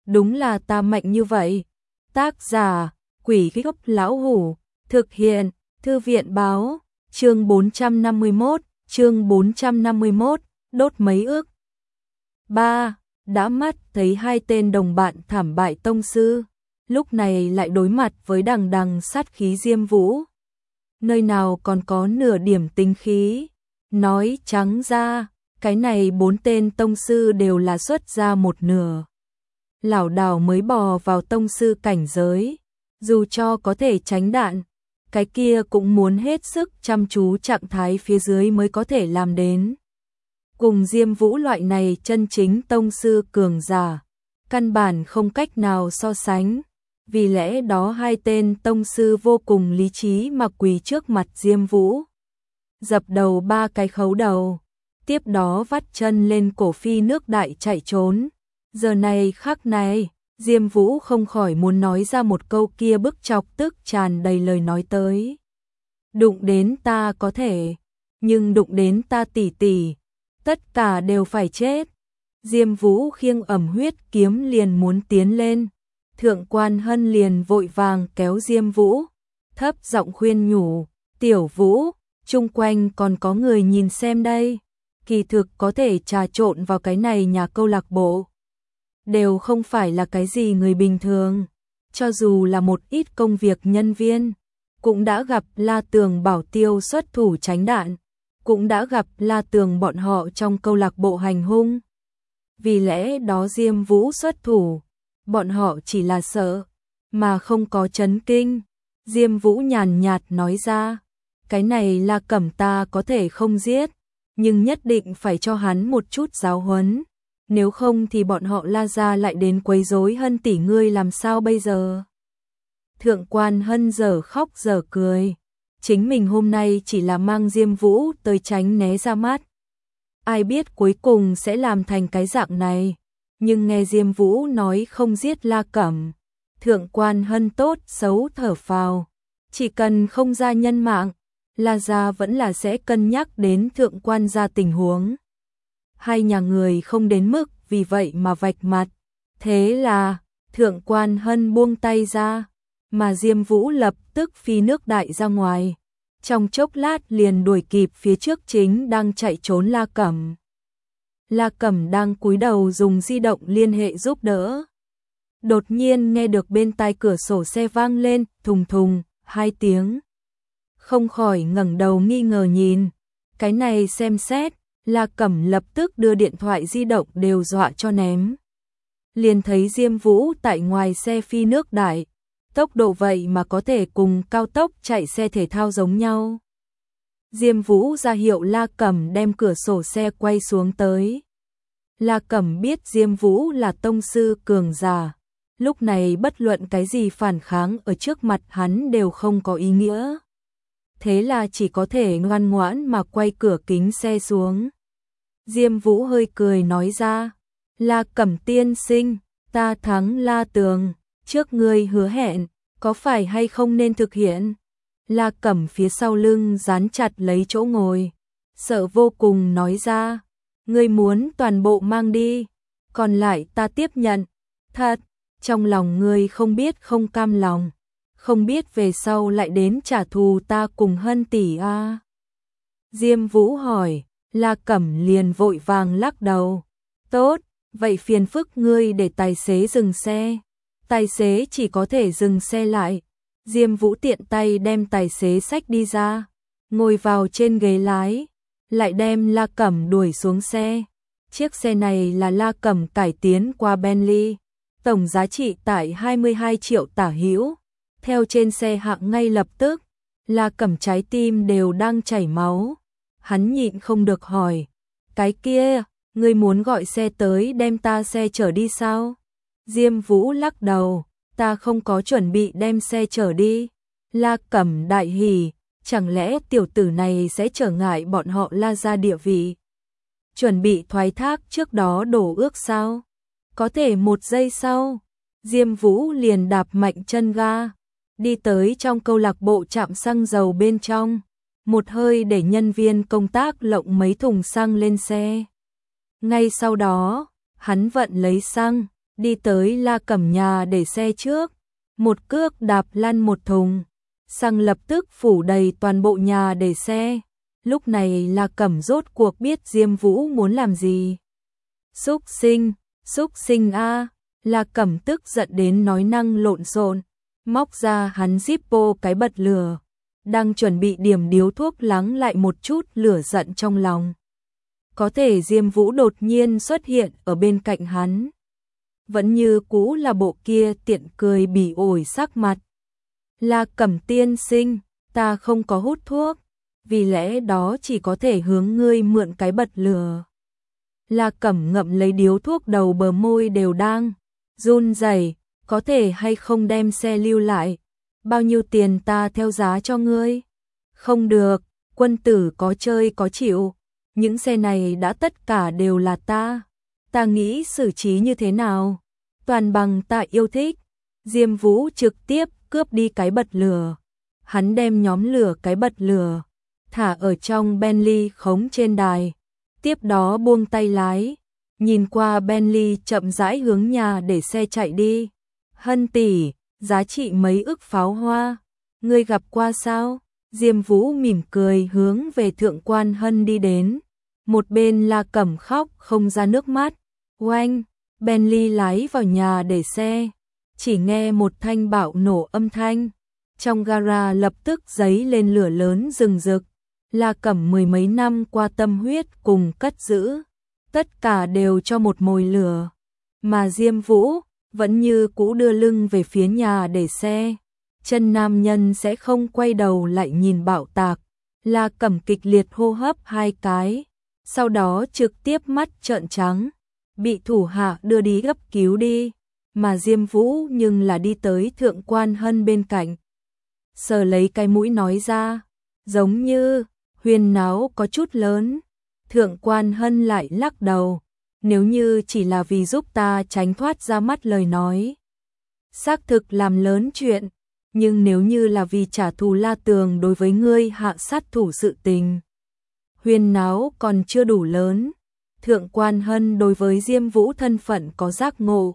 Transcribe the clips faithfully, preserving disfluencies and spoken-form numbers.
đúng là ta mạnh như vậy. Tác giả, Quỷ Gốc Lão Hủ, thực hiện, Thư viện báo, chương bốn trăm năm mươi mốt, chương bốn trăm năm mươi mốt, đốt mấy ước. ba. Đã mắt thấy hai tên đồng bạn thảm bại tông sư, lúc này lại đối mặt với đằng đằng sát khí Diêm Vũ. Nơi nào còn có nửa điểm tính khí, nói trắng ra, cái này bốn tên tông sư đều là xuất ra một nửa. Lảo đảo mới bò vào tông sư cảnh giới, dù cho có thể tránh đạn, cái kia cũng muốn hết sức chăm chú trạng thái phía dưới mới có thể làm đến. Cùng Diêm Vũ loại này chân chính tông sư cường giả, căn bản không cách nào so sánh, vì lẽ đó hai tên tông sư vô cùng lý trí mà quỳ trước mặt Diêm Vũ. Dập đầu ba cái khấu đầu, tiếp đó vắt chân lên cổ phi nước đại chạy trốn. Giờ này khắc này, Diêm Vũ không khỏi muốn nói ra một câu kia bức chọc tức tràn đầy lời nói tới. Đụng đến ta có thể, nhưng đụng đến ta tỷ tỷ, tất cả đều phải chết. Diêm Vũ khiêng ẩm huyết kiếm liền muốn tiến lên, Thượng Quan Hân liền vội vàng kéo Diêm Vũ, thấp giọng khuyên nhủ, tiểu Vũ, chung quanh còn có người nhìn xem đây, kỳ thực có thể trà trộn vào cái này nhà câu lạc bộ. Đều không phải là cái gì người bình thường, cho dù là một ít công việc nhân viên, cũng đã gặp La Tường bảo tiêu xuất thủ tránh đạn, cũng đã gặp La Tường bọn họ trong câu lạc bộ hành hung. Vì lẽ đó Diêm Vũ xuất thủ, bọn họ chỉ là sợ, mà không có chấn kinh. Diêm Vũ nhàn nhạt nói ra, cái này La Cẩm ta có thể không giết, nhưng nhất định phải cho hắn một chút giáo huấn. Nếu không thì bọn họ La gia lại đến quấy rối Hân tỷ ngươi làm sao bây giờ? Thượng Quan Hân giờ khóc giờ cười. Chính mình hôm nay chỉ là mang Diêm Vũ tới tránh né ra mắt. Ai biết cuối cùng sẽ làm thành cái dạng này. Nhưng nghe Diêm Vũ nói không giết La Cẩm, Thượng Quan Hân tốt xấu thở phào. Chỉ cần không ra nhân mạng, La gia vẫn là sẽ cân nhắc đến Thượng Quan gia tình huống. Hai nhà người không đến mức vì vậy mà vạch mặt. Thế là, Thượng Quan Hân buông tay ra, mà Diêm Vũ lập tức phi nước đại ra ngoài. Trong chốc lát liền đuổi kịp phía trước chính đang chạy trốn La Cẩm. La Cẩm đang cúi đầu dùng di động liên hệ giúp đỡ. Đột nhiên nghe được bên tai cửa sổ xe vang lên, thùng thùng, hai tiếng. Không khỏi ngẩng đầu nghi ngờ nhìn. Cái này xem xét, La Cẩm lập tức đưa điện thoại di động đều dọa cho ném. Liền thấy Diêm Vũ tại ngoài xe phi nước đại, tốc độ vậy mà có thể cùng cao tốc chạy xe thể thao giống nhau. Diêm Vũ ra hiệu La Cẩm đem cửa sổ xe quay xuống tới. La Cẩm biết Diêm Vũ là tông sư cường giả, lúc này bất luận cái gì phản kháng ở trước mặt hắn đều không có ý nghĩa. Thế là chỉ có thể ngoan ngoãn mà quay cửa kính xe xuống. Diêm Vũ hơi cười nói ra, La Cẩm tiên sinh, ta thắng La Tường, trước ngươi hứa hẹn, có phải hay không nên thực hiện? La Cẩm phía sau lưng dán chặt lấy chỗ ngồi, sợ vô cùng nói ra, ngươi muốn toàn bộ mang đi, còn lại ta tiếp nhận. Thật, trong lòng ngươi không biết không cam lòng, không biết về sau lại đến trả thù ta cùng Hân tỷ a. À? Diêm Vũ hỏi. La Cẩm liền vội vàng lắc đầu. Tốt, vậy phiền phức ngươi để tài xế dừng xe. Tài xế chỉ có thể dừng xe lại. Diêm Vũ tiện tay đem tài xế xách đi ra, ngồi vào trên ghế lái, lại đem La Cẩm đuổi xuống xe. Chiếc xe này là La Cẩm cải tiến qua Bentley, tổng giá trị tại hai mươi hai triệu tả hữu. Theo trên xe hạng ngay lập tức, La Cẩm trái tim đều đang chảy máu. Hắn nhịn không được hỏi, cái kia, ngươi muốn gọi xe tới đem ta xe chở đi sao? Diêm Vũ lắc đầu, ta không có chuẩn bị đem xe chở đi. La Cẩm đại hỉ, chẳng lẽ tiểu tử này sẽ trở ngại bọn họ La gia địa vị? Chuẩn bị thoái thác trước đó đổ ước sao? Có thể một giây sau, Diêm Vũ liền đạp mạnh chân ga, đi tới trong câu lạc bộ trạm xăng dầu bên trong. Một hơi để nhân viên công tác lộng mấy thùng xăng lên xe. Ngay sau đó, hắn vận lấy xăng, đi tới La Cẩm nhà để xe trước, một cước đạp lăn một thùng, xăng lập tức phủ đầy toàn bộ nhà để xe. Lúc này La Cẩm rốt cuộc biết Diêm Vũ muốn làm gì. Xúc sinh, xúc sinh a, La Cẩm tức giận đến nói năng lộn xộn, móc ra hắn Zippo cái bật lửa, đang chuẩn bị điểm điếu thuốc lắng lại một chút lửa giận trong lòng. Có thể Diêm Vũ đột nhiên xuất hiện ở bên cạnh hắn. Vẫn như cũ là bộ kia tiện cười bỉ ổi sắc mặt. La Cẩm tiên sinh, ta không có hút thuốc, vì lẽ đó chỉ có thể hướng ngươi mượn cái bật lửa. La Cẩm ngậm lấy điếu thuốc, đầu bờ môi đều đang run rẩy, có thể hay không đem xe lưu lại, bao nhiêu tiền ta theo giá cho ngươi. Không được, quân tử có chơi có chịu, những xe này đã tất cả đều là ta, ta nghĩ xử trí như thế nào, toàn bằng ta yêu thích. Diêm Vũ trực tiếp cướp đi cái bật lửa, hắn đem nhóm lửa cái bật lửa thả ở trong Bentley khống trên đài, tiếp đó buông tay lái, nhìn qua Bentley chậm rãi hướng nhà để xe chạy đi. Hân tỷ, giá trị mấy ức pháo hoa, ngươi gặp qua sao? Diêm Vũ mỉm cười hướng về Thượng Quan Hân đi đến, một bên La Cẩm khóc không ra nước mắt. Oanh, Bentley lái vào nhà để xe, chỉ nghe một thanh bạo nổ âm thanh, trong gara lập tức giấy lên lửa lớn rừng rực. La Cẩm mười mấy năm qua tâm huyết cùng cất giữ, tất cả đều cho một mồi lửa, mà Diêm Vũ vẫn như cũ đưa lưng về phía nhà để xe. Chân nam nhân sẽ không quay đầu lại nhìn bạo tạc. La Cẩm kịch liệt hô hấp hai cái, sau đó trực tiếp mắt trợn trắng, bị thủ hạ đưa đi gấp cứu đi, mà Diêm Vũ nhưng là đi tới Thượng Quan Hân bên cạnh, sờ lấy cái mũi nói ra, giống như huyên náo có chút lớn. Thượng Quan Hân lại lắc đầu, nếu như chỉ là vì giúp ta tránh thoát ra mắt lời nói, xác thực làm lớn chuyện, nhưng nếu như là vì trả thù La Tường đối với ngươi hạ sát thủ sự tình, huyên náo còn chưa đủ lớn. Thượng Quan Hân đối với Diêm Vũ thân phận có giác ngộ.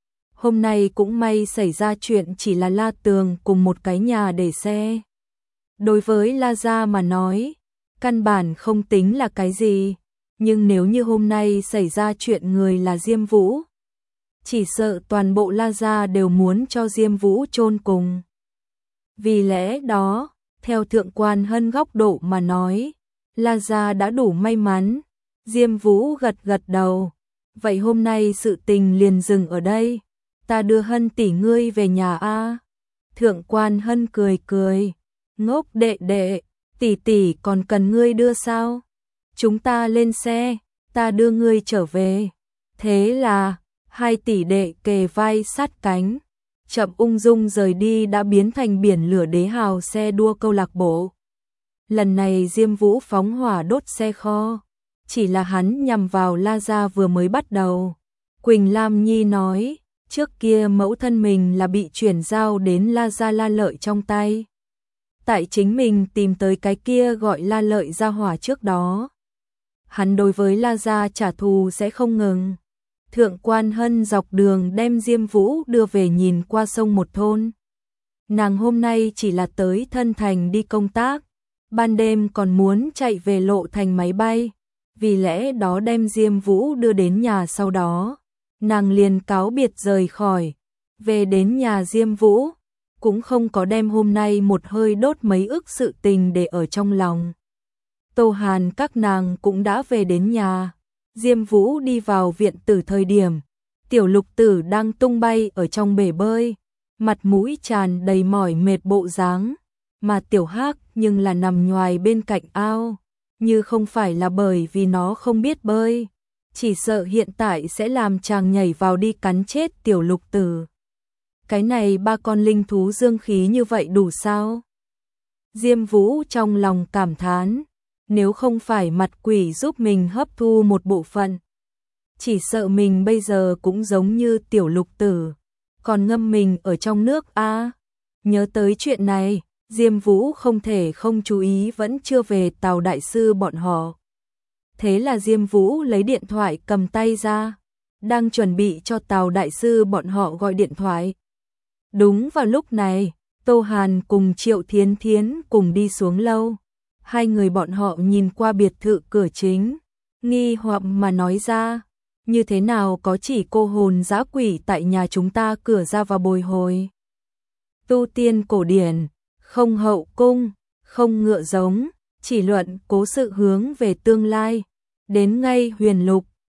Hôm nay cũng may xảy ra chuyện chỉ là La Tường cùng một cái nhà để xe. Đối với La gia mà nói, căn bản không tính là cái gì, nhưng nếu như hôm nay xảy ra chuyện người là Diêm Vũ, chỉ sợ toàn bộ La gia đều muốn cho Diêm Vũ chôn cùng. Vì lẽ đó, theo Thượng Quan Hân góc độ mà nói, La gia đã đủ may mắn. Diêm Vũ gật gật đầu, vậy hôm nay sự tình liền dừng ở đây, ta đưa Hân tỷ ngươi về nhà a. Thượng Quan Hân cười cười, ngốc đệ đệ, tỷ tỷ còn cần ngươi đưa sao? Chúng ta lên xe, ta đưa ngươi trở về. Thế là, hai tỷ đệ kề vai sát cánh, chậm ung dung rời đi đã biến thành biển lửa đế hào xe đua câu lạc bộ. Lần này Diêm Vũ phóng hỏa đốt xe kho, chỉ là hắn nhằm vào La gia vừa mới bắt đầu. Quỳnh Lam Nhi nói, trước kia mẫu thân mình là bị chuyển giao đến La gia La Lợi trong tay. Tại chính mình tìm tới cái kia gọi La Lợi gia hỏa trước đó, hắn đối với La gia trả thù sẽ không ngừng. Thượng Quan Hân dọc đường đem Diêm Vũ đưa về nhìn qua sông một thôn. Nàng hôm nay chỉ là tới thân thành đi công tác, ban đêm còn muốn chạy về lộ thành máy bay, vì lẽ đó đem Diêm Vũ đưa đến nhà, sau đó nàng liền cáo biệt rời khỏi. Về đến nhà Diêm Vũ, cũng không có đem hôm nay một hơi đốt mấy ức sự tình để ở trong lòng. Tô Hàn các nàng cũng đã về đến nhà. Diêm Vũ đi vào viện tử thời điểm, Tiểu Lục Tử đang tung bay ở trong bể bơi, mặt mũi tràn đầy mỏi mệt bộ dáng, mà Tiểu Hắc nhưng là nằm nhoài bên cạnh ao, như không phải là bởi vì nó không biết bơi, chỉ sợ hiện tại sẽ làm chàng nhảy vào đi cắn chết Tiểu Lục Tử. Cái này ba con linh thú dương khí như vậy đủ sao? Diêm Vũ trong lòng cảm thán, nếu không phải mặt quỷ giúp mình hấp thu một bộ phận, chỉ sợ mình bây giờ cũng giống như Tiểu Lục Tử, còn ngâm mình ở trong nước a. À, nhớ tới chuyện này, Diêm Vũ không thể không chú ý vẫn chưa về Tào đại sư bọn họ. Thế là Diêm Vũ lấy điện thoại cầm tay ra, đang chuẩn bị cho Tào đại sư bọn họ gọi điện thoại. Đúng vào lúc này, Tô Hàn cùng Triệu Thiến Thiến cùng đi xuống lâu. Hai người bọn họ nhìn qua biệt thự cửa chính, nghi hoặc mà nói ra, như thế nào có chỉ cô hồn dã quỷ tại nhà chúng ta cửa ra vào bồi hồi. Tu tiên cổ điển, không hậu cung, không ngựa giống, chỉ luận cố sự hướng về tương lai. Đến ngay huyền lục,